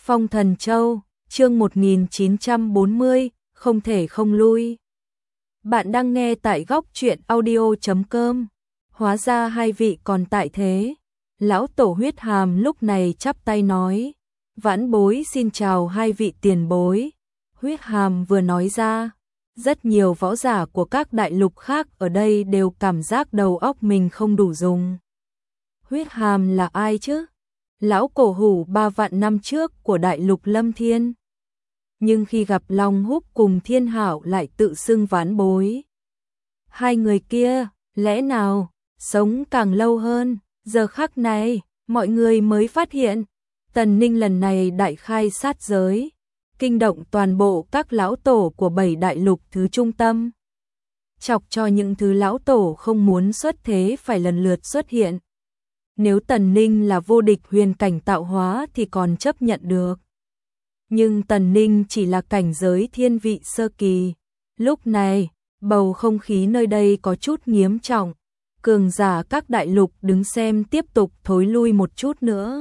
Phong Thần Châu, chương 1940, không thể không lui. Bạn đang nghe tại góc truyện audio.com. Hóa ra hai vị còn tại thế. Lão tổ Huyết Hàm lúc này chắp tay nói. Vãn bối xin chào hai vị tiền bối. Huyết Hàm vừa nói ra, rất nhiều võ giả của các đại lục khác ở đây đều cảm giác đầu óc mình không đủ dùng. Huyết Hàm là ai chứ? Lão cổ hủ 3 vạn năm trước của đại lục Lâm Thiên. Nhưng khi gặp Long Húc cùng Thiên Hảo lại tự xưng vãn bối. Hai người kia, lẽ nào, sống càng lâu hơn, giờ khắc này, mọi người mới phát hiện. Tần Ninh lần này đại khai sát giới, kinh động toàn bộ các lão tổ của 7 đại lục thứ trung tâm. Chọc cho những thứ lão tổ không muốn xuất thế phải lần lượt xuất hiện. Nếu Tần Ninh là vô địch huyền cảnh tạo hóa thì còn chấp nhận được. Nhưng Tần Ninh chỉ là cảnh giới thiên vị sơ kỳ. Lúc này, bầu không khí nơi đây có chút nghiêm trọng. Cường giả các đại lục đứng xem tiếp tục thối lui một chút nữa.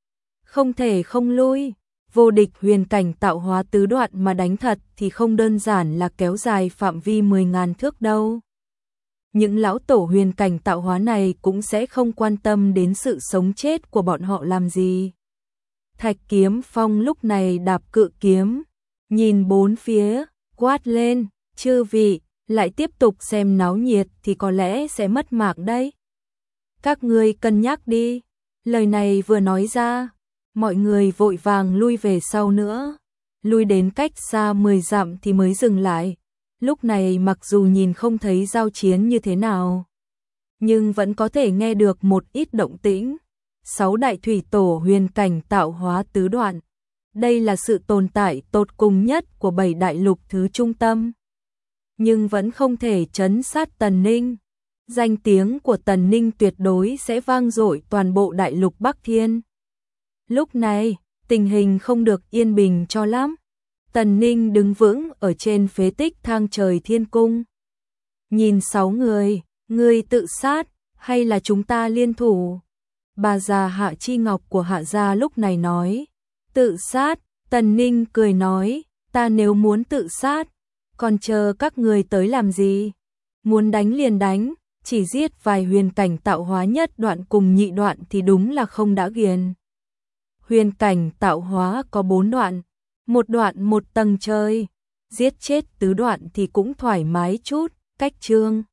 Không thể không lui. Vô địch huyền cảnh tạo hóa tứ đoạn mà đánh thật thì không đơn giản là kéo dài phạm vi 10.000 thước đâu. Những lão tổ huyền cảnh tạo hóa này cũng sẽ không quan tâm đến sự sống chết của bọn họ làm gì. Thạch Kiếm Phong lúc này đạp cự kiếm, nhìn bốn phía, quát lên, chư vị, lại tiếp tục xem náo nhiệt thì có lẽ sẽ mất mạng đấy. Các ngươi cân nhắc đi. Lời này vừa nói ra, mọi người vội vàng lui về sau nữa, lui đến cách xa 10 dặm thì mới dừng lại. Lúc này mặc dù nhìn không thấy giao chiến như thế nào, nhưng vẫn có thể nghe được một ít động tĩnh. 6 đại thủy tổ huyền cảnh tạo hóa tứ đoạn. Đây là sự tồn tại tột cùng nhất của 7 đại lục thứ trung tâm. Nhưng vẫn không thể trấn sát Tần Ninh. Danh tiếng của Tần Ninh tuyệt đối sẽ vang dội toàn bộ đại lục Bắc Thiên. Lúc này, tình hình không được yên bình cho lắm. Tần Ninh đứng vững ở trên phế tích thang trời thiên cung. Nhìn 6 người tự sát, hay là chúng ta liên thủ? Bà già Hạ Chi Ngọc của Hạ gia lúc này nói. Tự sát, Tần Ninh cười nói, ta nếu muốn tự sát, còn chờ các người tới làm gì? Muốn đánh liền đánh, chỉ giết vài huyền cảnh tạo hóa nhất đoạn cùng nhị đoạn thì đúng là không đã ghiền. Huyền cảnh tạo hóa có 4 đoạn. Một đoạn một tầng trời, giết chết tứ đoạn thì cũng thoải mái chút, cách chương.